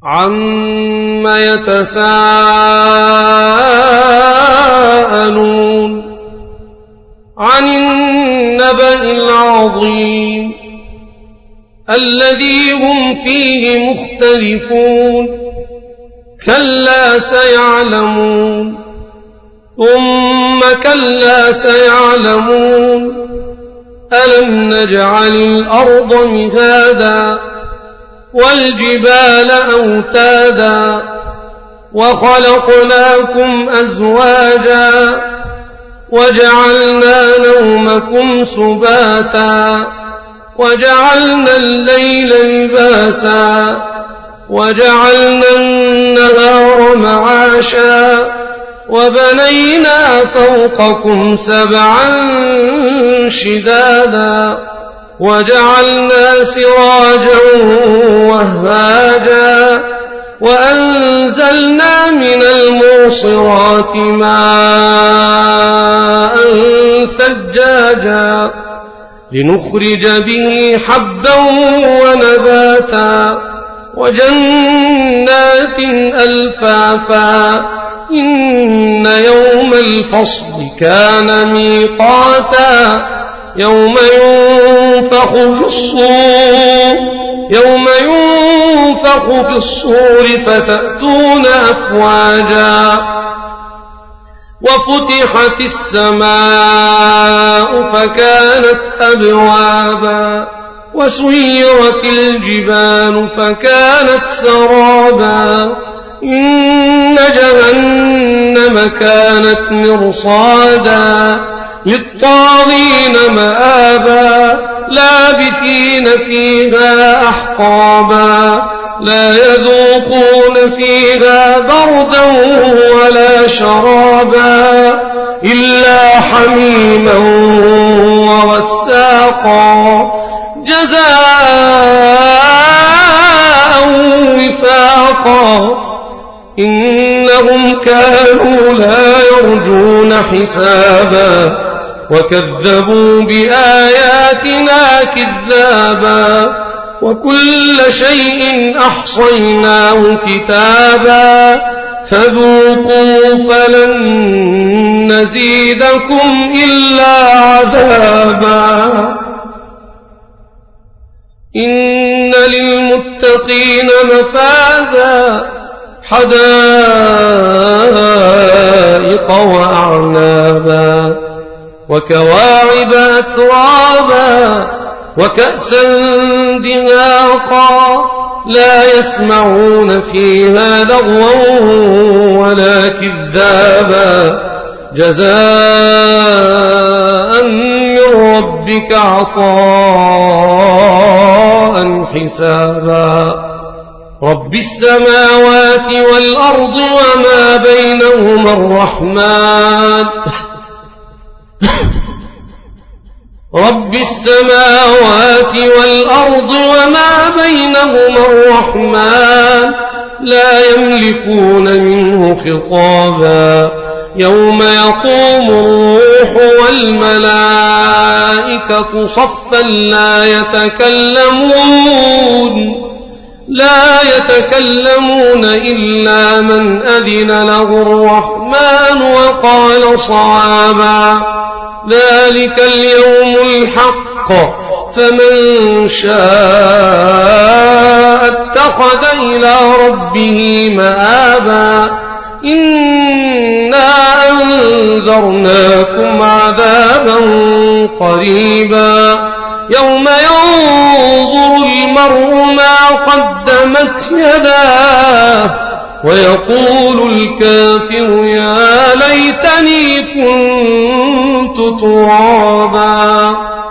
عَمَّ يَتَسَاءَلُونَ عَنِ النَّبَإِ الْعَظِيمِ الَّذِي هُمْ فِيهِ مُخْتَلِفُونَ كَلَّا سَيَعْلَمُونَ ثُمَّ كَلَّا سَيَعْلَمُونَ أَلَمْ نَجْعَلِ الْأَرْضَ مِهَادًا وَالْجِبَالَ أَوْتَادًا وَخَلَقْنَاكُمْ أَزْوَاجًا وَجَعَلْنَا نَوْمَكُمْ سُبَاتًا وَجَعَلْنَا اللَّيْلَ لِبَاسًا وَجَعَلْنَا النَّهَارَ مَعَاشًا وَبَنَيْنَا فَوْقَكُمْ سَبْعًا شِدَادًا وَجَعَلْنَا سِرَاجًا وَهَّاجًا وَأَنزَلْنَا مِنَ الْمُعْصِرَاتِ مَاءً ثَجَّاجًا لِنُخْرِجَ بِهِ حَبًّا وَنَبَاتًا وَجَنَّاتٍ أَلْفَافًا إِنَّ يَوْمَ الْفَصْلِ كَانَ مِيقَاتًا يَوْمَ يُنفَخُ في الصُّورِ فَتَأْتُونَ أَفْوَاجًا وَفُتِحَتِ السَّمَاءُ فَكَانَتْ أَبْوَابًا وَسُيِّرَتِ الْجِبَالُ فَكَانَتْ سَرَابًا إِنَّ جَهَنَّمَ كَانَتْ مِرْصَادًا لِلطَّاغِينَ مَآبًا لَابِثِينَ فِيهَا أَحْقَابًا لا يذوقون فيها بردا ولا شرابا إلا حميما وغساقا جزاء وفاقا إنهم كانوا لا يرجون حسابا وكذبوا بآياتنا كذابا وكل شيء أحصيناه كتابا فذوقوا فلن نزيدكم إلا عذابا إن للمتقين مفازا حدائق وأعنابا وكواعب أترابا وكأسا دهاقا لا يسمعون فيها لغوا ولا كذابا جزاء من ربك عطاء حسابا رب السماوات والأرض وما بينهما الرحمن رب السماوات والأرض وما بينهما الرحمن لا يملكون منه خطابا يوم يقوم الروح والملائكة صفا لا يتكلمون إلا من أذن له الرحمن وقال صوابا ذلك اليوم الحق فمن شاء اتخذ إلى ربه مآبا إنا أنذرناكم عذابا قريبا يوم ينظر المرء ما قدمت يداه ويقول الكافر يا ليتني كنت ترابا